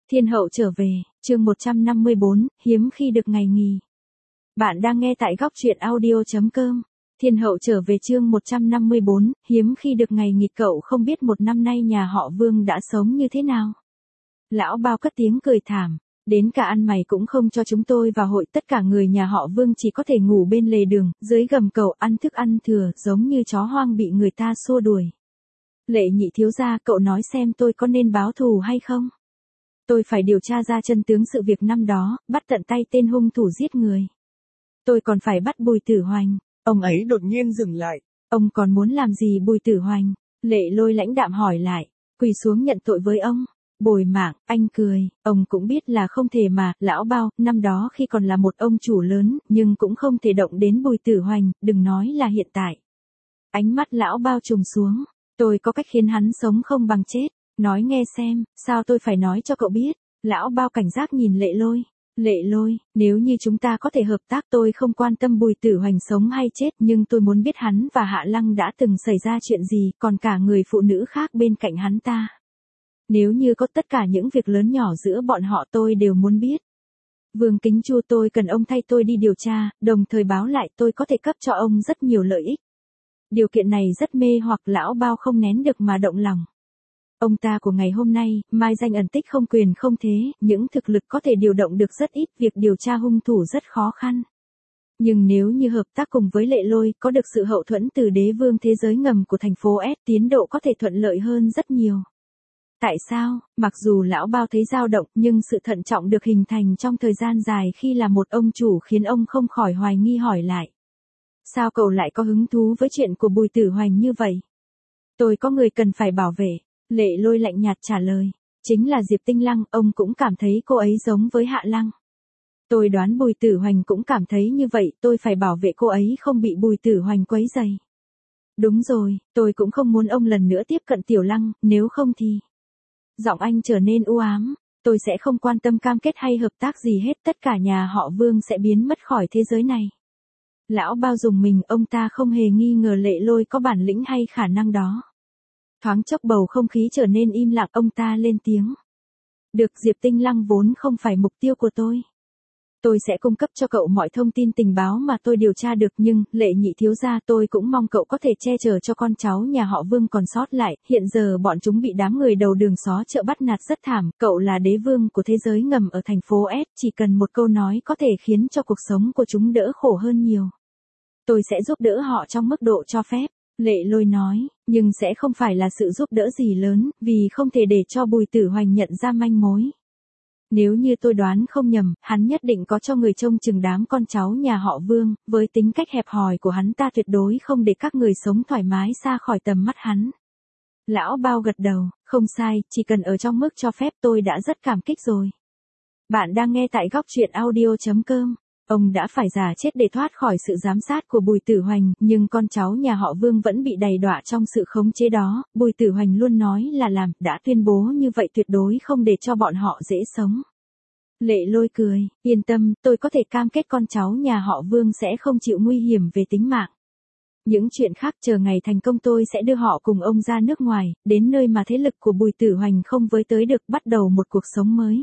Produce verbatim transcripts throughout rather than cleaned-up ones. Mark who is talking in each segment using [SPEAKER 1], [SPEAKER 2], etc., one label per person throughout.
[SPEAKER 1] Thiên hậu trở về, chương một trăm năm mươi bốn, hiếm khi được ngày nghỉ. Bạn đang nghe tại góc truyện audio.com. Thiên hậu trở về chương một trăm năm mươi bốn, hiếm khi được ngày nghỉ. Cậu không biết một năm nay nhà họ Vương đã sống như thế nào. Lão Bao cất tiếng cười thảm, đến cả ăn mày cũng không cho chúng tôi vào hội. Tất cả người nhà họ Vương chỉ có thể ngủ bên lề đường, dưới gầm cầu ăn thức ăn thừa, giống như chó hoang bị người ta xua đuổi. Lệ Nhị thiếu gia, cậu nói xem tôi có nên báo thù hay không? Tôi phải điều tra ra chân tướng sự việc năm đó, bắt tận tay tên hung thủ giết người. Tôi còn phải bắt Bùi Tử Hoành.
[SPEAKER 2] Ông ấy đột nhiên dừng lại.
[SPEAKER 1] Ông còn muốn làm gì Bùi Tử Hoành? Lệ Lôi lãnh đạm hỏi lại, quỳ xuống nhận tội với ông. Bồi Mạng, anh cười, ông cũng biết là không thể mà, Lão Bao, năm đó khi còn là một ông chủ lớn, nhưng cũng không thể động đến Bùi Tử Hoành, đừng nói là hiện tại. Ánh mắt Lão Bao trùng xuống, tôi có cách khiến hắn sống không bằng chết. Nói nghe xem, sao tôi phải nói cho cậu biết? Lão Bao cảnh giác nhìn Lệ Lôi. Lệ Lôi, nếu như chúng ta có thể hợp tác, tôi không quan tâm Bùi Tử Hoành sống hay chết, nhưng tôi muốn biết hắn và Hạ Lăng đã từng xảy ra chuyện gì, còn cả người phụ nữ khác bên cạnh hắn ta. Nếu như có tất cả những việc lớn nhỏ giữa bọn họ tôi đều muốn biết. Vương Kính Chu, tôi cần ông thay tôi đi điều tra, đồng thời báo lại tôi có thể cấp cho ông rất nhiều lợi ích. Điều kiện này rất mê hoặc. Lão Bao không nén được mà động lòng. Ông ta của ngày hôm nay, mai danh ẩn tích không quyền không thế, những thực lực có thể điều động được rất ít, việc điều tra hung thủ rất khó khăn. Nhưng nếu như hợp tác cùng với Lệ Lôi, có được sự hậu thuẫn từ đế vương thế giới ngầm của thành phố S, tiến độ có thể thuận lợi hơn rất nhiều. Tại sao? Mặc dù Lão Bao thấy dao động, nhưng sự thận trọng được hình thành trong thời gian dài khi là một ông chủ khiến ông không khỏi hoài nghi hỏi lại. Sao cậu lại có hứng thú với chuyện của Bùi Tử Hoành như vậy? Tôi có người cần phải bảo vệ. Lệ Lôi lạnh nhạt trả lời, chính là Diệp Tinh Lăng, ông cũng cảm thấy cô ấy giống với Hạ Lăng. Tôi đoán Bùi Tử Hoành cũng cảm thấy như vậy, tôi phải bảo vệ cô ấy không bị Bùi Tử Hoành quấy rầy. Đúng rồi, tôi cũng không muốn ông lần nữa tiếp cận Tiểu Lăng, nếu không thì... Giọng anh trở nên u ám, tôi sẽ không quan tâm cam kết hay hợp tác gì hết, tất cả nhà họ Vương sẽ biến mất khỏi thế giới này. Lão Bao dùng mình, ông ta không hề nghi ngờ Lệ Lôi có bản lĩnh hay khả năng đó. Thoáng chốc bầu không khí trở nên im lặng, ông ta lên tiếng. Được, Diệp Tinh Lăng vốn không phải mục tiêu của tôi. Tôi sẽ cung cấp cho cậu mọi thông tin tình báo mà tôi điều tra được, nhưng, Lệ Nhị thiếu gia, tôi cũng mong cậu có thể che chở cho con cháu nhà họ Vương còn sót lại, hiện giờ bọn chúng bị đám người đầu đường xó chợ bắt nạt rất thảm, cậu là đế vương của thế giới ngầm ở thành phố S, chỉ cần một câu nói có thể khiến cho cuộc sống của chúng đỡ khổ hơn nhiều. Tôi sẽ giúp đỡ họ trong mức độ cho phép. Lệ Lôi nói, nhưng sẽ không phải là sự giúp đỡ gì lớn, vì không thể để cho Bùi Tử Hoành nhận ra manh mối. Nếu như tôi đoán không nhầm, hắn nhất định có cho người trông chừng đám con cháu nhà họ Vương, với tính cách hẹp hòi của hắn ta tuyệt đối không để các người sống thoải mái xa khỏi tầm mắt hắn. Lão Bao gật đầu, không sai, chỉ cần ở trong mức cho phép tôi đã rất cảm kích rồi. Bạn đang nghe tại góc truyện audio.com. Ông đã phải già chết để thoát khỏi sự giám sát của Bùi Tử Hoành, nhưng con cháu nhà họ Vương vẫn bị đầy đọa trong sự khống chế đó. Bùi Tử Hoành luôn nói là làm, đã tuyên bố như vậy tuyệt đối không để cho bọn họ dễ sống. Lệ Lôi cười, yên tâm, tôi có thể cam kết con cháu nhà họ Vương sẽ không chịu nguy hiểm về tính mạng. Những chuyện khác chờ ngày thành công tôi sẽ đưa họ cùng ông ra nước ngoài, đến nơi mà thế lực của Bùi Tử Hoành không với tới được, bắt đầu một cuộc sống mới.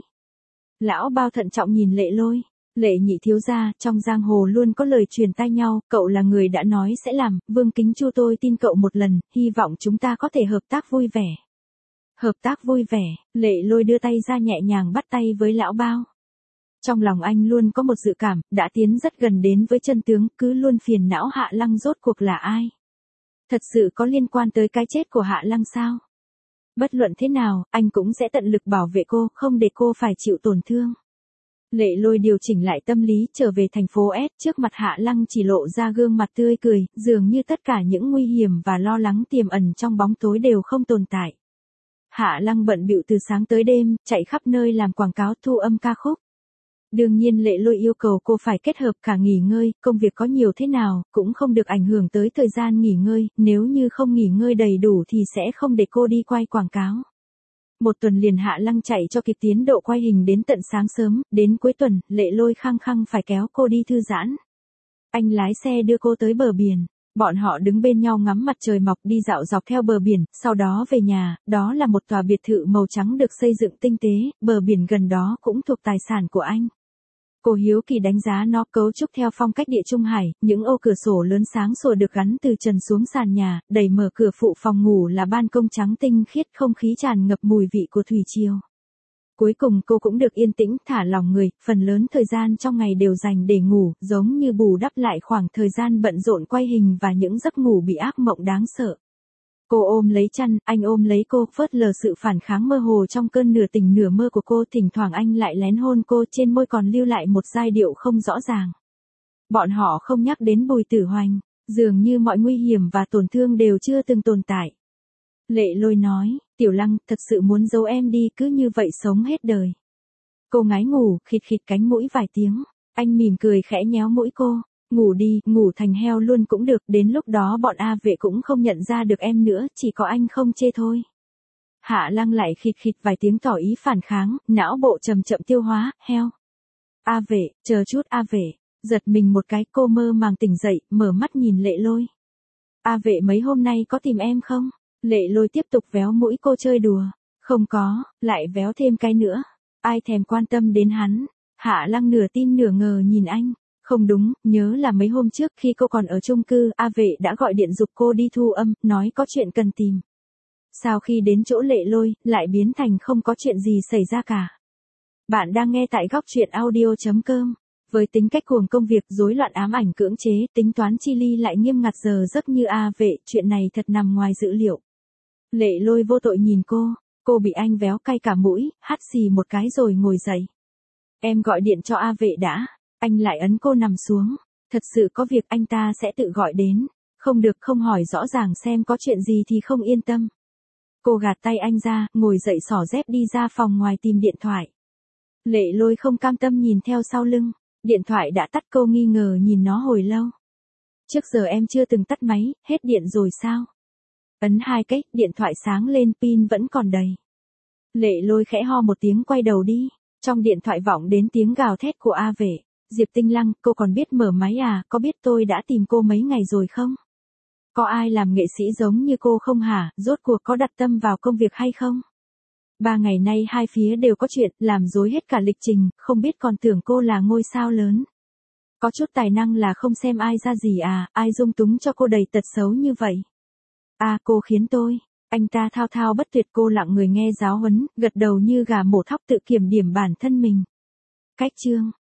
[SPEAKER 1] Lão Bao thận trọng nhìn Lệ Lôi. Lệ Nhị thiếu gia, trong giang hồ luôn có lời truyền tai nhau, cậu là người đã nói sẽ làm, Vương Kính Chu tôi tin cậu một lần, hy vọng chúng ta có thể hợp tác vui vẻ. Hợp tác vui vẻ, Lệ Lôi đưa tay ra nhẹ nhàng bắt tay với Lão Bao. Trong lòng anh luôn có một dự cảm, đã tiến rất gần đến với chân tướng, cứ luôn phiền não Hạ Lăng rốt cuộc là ai. Thật sự có liên quan tới cái chết của Hạ Lăng sao? Bất luận thế nào, anh cũng sẽ tận lực bảo vệ cô, không để cô phải chịu tổn thương. Lệ Lôi điều chỉnh lại tâm lý, trở về thành phố S, trước mặt Hạ Lăng chỉ lộ ra gương mặt tươi cười, dường như tất cả những nguy hiểm và lo lắng tiềm ẩn trong bóng tối đều không tồn tại. Hạ Lăng bận bịu từ sáng tới đêm, chạy khắp nơi làm quảng cáo, thu âm ca khúc. Đương nhiên Lệ Lôi yêu cầu cô phải kết hợp cả nghỉ ngơi, công việc có nhiều thế nào, cũng không được ảnh hưởng tới thời gian nghỉ ngơi, nếu như không nghỉ ngơi đầy đủ thì sẽ không để cô đi quay quảng cáo. Một tuần liền Hạ Lăng chạy cho kịp tiến độ quay hình đến tận sáng sớm, đến cuối tuần, Lệ Lôi khăng khăng phải kéo cô đi thư giãn. Anh lái xe đưa cô tới bờ biển. Bọn họ đứng bên nhau ngắm mặt trời mọc đi dạo dọc theo bờ biển, sau đó về nhà, đó là một tòa biệt thự màu trắng được xây dựng tinh tế, bờ biển gần đó cũng thuộc tài sản của anh. Cô hiếu kỳ đánh giá nó, cấu trúc theo phong cách địa trung hải, những ô cửa sổ lớn sáng sủa được gắn từ trần xuống sàn nhà, đẩy mở cửa phụ phòng ngủ là ban công trắng tinh khiết, không khí tràn ngập mùi vị của thủy triều. Cuối cùng cô cũng được yên tĩnh, thả lòng người, phần lớn thời gian trong ngày đều dành để ngủ, giống như bù đắp lại khoảng thời gian bận rộn quay hình và những giấc ngủ bị ác mộng đáng sợ. Cô ôm lấy chăn, anh ôm lấy cô, phớt lờ sự phản kháng mơ hồ trong cơn nửa tỉnh nửa mơ của cô, thỉnh thoảng anh lại lén hôn cô, trên môi còn lưu lại một giai điệu không rõ ràng. Bọn họ không nhắc đến Bùi Tử Hoành, dường như mọi nguy hiểm và tổn thương đều chưa từng tồn tại. Lệ Lôi nói, Tiểu Lăng, thật sự muốn giấu em đi, cứ như vậy sống hết đời. Cô ngái ngủ, khịt khịt cánh mũi vài tiếng, anh mỉm cười khẽ nhéo mũi cô, ngủ đi, ngủ thành heo luôn cũng được, đến lúc đó bọn A Vệ cũng không nhận ra được em nữa, chỉ có anh không chê thôi. Hạ Lăng lại khịt khịt vài tiếng tỏ ý phản kháng, não bộ chậm chậm tiêu hóa, heo. A Vệ, chờ chút A Vệ, giật mình một cái, cô mơ màng tỉnh dậy, mở mắt nhìn Lệ Lôi. A Vệ mấy hôm nay có tìm em không? Lệ Lôi tiếp tục véo mũi cô chơi đùa. Không có, lại véo thêm cái nữa. Ai thèm quan tâm đến hắn. Hạ Lăng nửa tin nửa ngờ nhìn anh. Không đúng, nhớ là mấy hôm trước khi cô còn ở chung cư, A Vệ đã gọi điện giục cô đi thu âm, nói có chuyện cần tìm. Sau khi đến chỗ Lệ Lôi, lại biến thành không có chuyện gì xảy ra cả. Bạn đang nghe tại góc truyện audio chấm com. Với tính cách cuồng công việc, rối loạn ám ảnh cưỡng chế, tính toán chi ly lại nghiêm ngặt giờ giấc như A Vệ, chuyện này thật nằm ngoài dữ liệu. Lệ Lôi vô tội nhìn cô, cô bị anh véo cay cả mũi, hắt xì một cái rồi ngồi dậy. Em gọi điện cho A Vệ đã, anh lại ấn cô nằm xuống, thật sự có việc anh ta sẽ tự gọi đến, không được không hỏi rõ ràng xem có chuyện gì thì không yên tâm. Cô gạt tay anh ra, ngồi dậy xỏ dép đi ra phòng ngoài tìm điện thoại. Lệ Lôi không cam tâm nhìn theo sau lưng, điện thoại đã tắt, cô nghi ngờ nhìn nó hồi lâu. Trước giờ em chưa từng tắt máy, hết điện rồi sao? Ấn hai cái, điện thoại sáng lên, pin vẫn còn đầy. Lệ Lôi khẽ ho một tiếng quay đầu đi, trong điện thoại vọng đến tiếng gào thét của A Vệ. Diệp Tinh Lăng, cô còn biết mở máy à, có biết tôi đã tìm cô mấy ngày rồi không? Có ai làm nghệ sĩ giống như cô không hả, rốt cuộc có đặt tâm vào công việc hay không? Ba ngày nay hai phía đều có chuyện, làm rối hết cả lịch trình, không biết còn tưởng cô là ngôi sao lớn. Có chút tài năng là không xem ai ra gì à, ai dung túng cho cô đầy tật xấu như vậy. À, cô khiến tôi. Anh ta thao thao bất tuyệt, cô lặng người nghe giáo huấn, gật đầu như gà mổ thóc, tự kiểm điểm bản thân mình. Cách chương